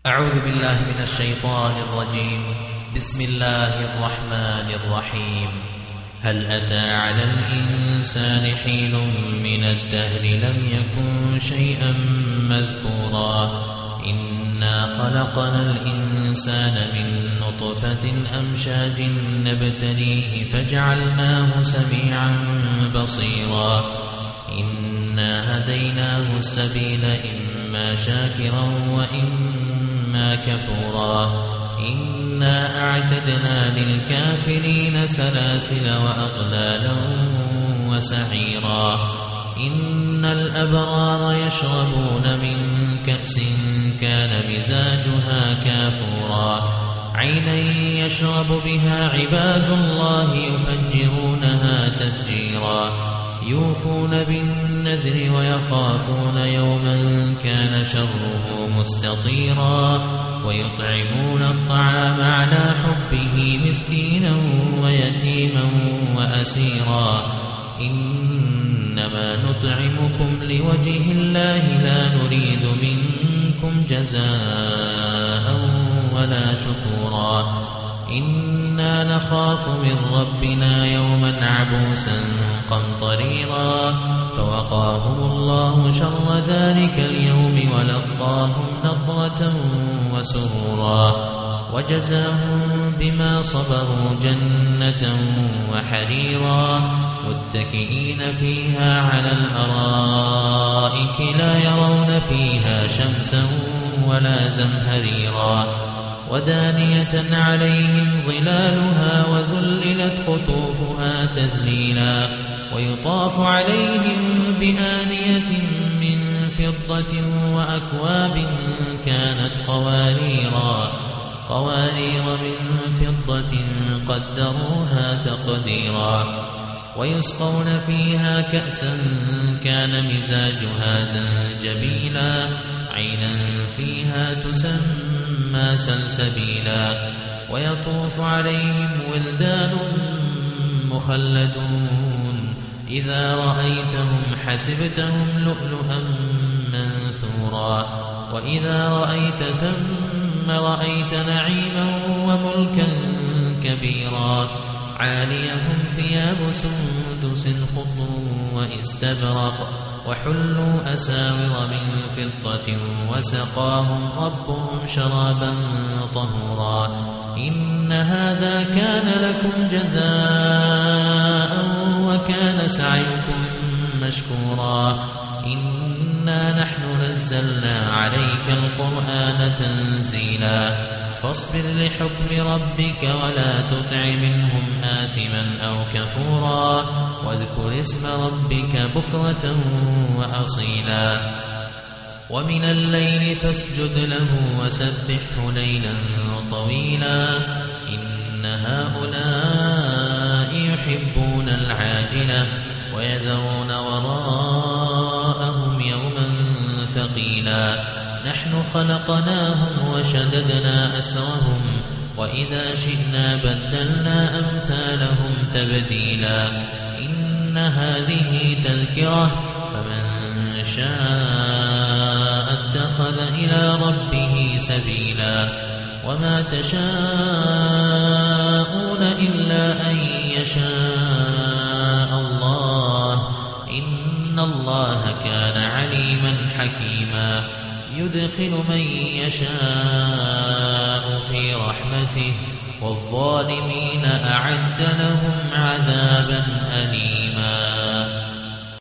أعوذ بالله من الشيطان الرجيم. بسم الله الرحمن الرحيم. هل أتى على الإنسان حين من الدهر لم يكن شيئا مذكورا إنا خلقنا الإنسان من نطفة أمشاج نبتليه فجعلناه سميعا بصيرا إنا هديناه السبيل إما شاكرا وإما كفورا إنا أعتدنا للكافرين سلاسل وأغلالا وسعيرا إن الأبرار يشربون من كأس كان مزاجها كافورا عينا يشرب بها عباد الله يفجرونها تفجيرا يوفون بالنذر ويخافون يوما كان شره مستطيرا ويطعمون الطعام على حبه مسكينا ويتيما وأسيرا إنما نطعمكم لوجه الله لا نريد منكم جزاء ولا شكورا إنا نخاف من ربنا يوما عبوسا قمطريرا فوقاهم الله شر ذلك اليوم ولقاهم نضرة وسرورا وجزاهم بما صبروا جنة وحريرا متكئين فيها على الأرائك لا يرون فيها شمسا ولا زمهريرا ودانية عليهم ظلالها وذللت قطوفها تذليلا ويطاف عليهم بآنية من فضة وأكواب كانت قوارير من فضة قدروها تقديرا ويسقون فيها كأسا كان مزاجها زنجبيلا عينا فيها تسمى سلسبيلا ويطوف عليهم ولدان مخلدون إذا رأيتهم حسبتهم لؤلؤا منثورا وإذا رأيت ثم رأيت نعيما وملكا كبيرا عاليهم ثياب سندس خضر واستبرق وحلوا أساور من فضة وسقاهم ربهم شرابا طهورا إن هذا كان لكم جزاء وكان سعيكم مشكورا إنا نحن نزلنا عليك القرآن تنزيلا فاصبر لحكم ربك ولا تطع منهم آثما أو كفورا واذكر اسم ربك بكرة وأصيلا ومن الليل فاسجد له وسبحه ليلا طويلا إن هؤلاء يحبون العاجلة ويذرون وراءهم يوما ثقيلا نحن خلقناهم وشددنا أسرهم وإذا شئنا بدلنا أمثالهم تبديلا إن هذه تذكرة فمن شاء اتخذ إلى ربه سبيلا وما تشاءون إلا أن يشاء الله إن الله كان عليما حكيما يدخل من يشاء في رحمته والظالمين أعد لهم عذابا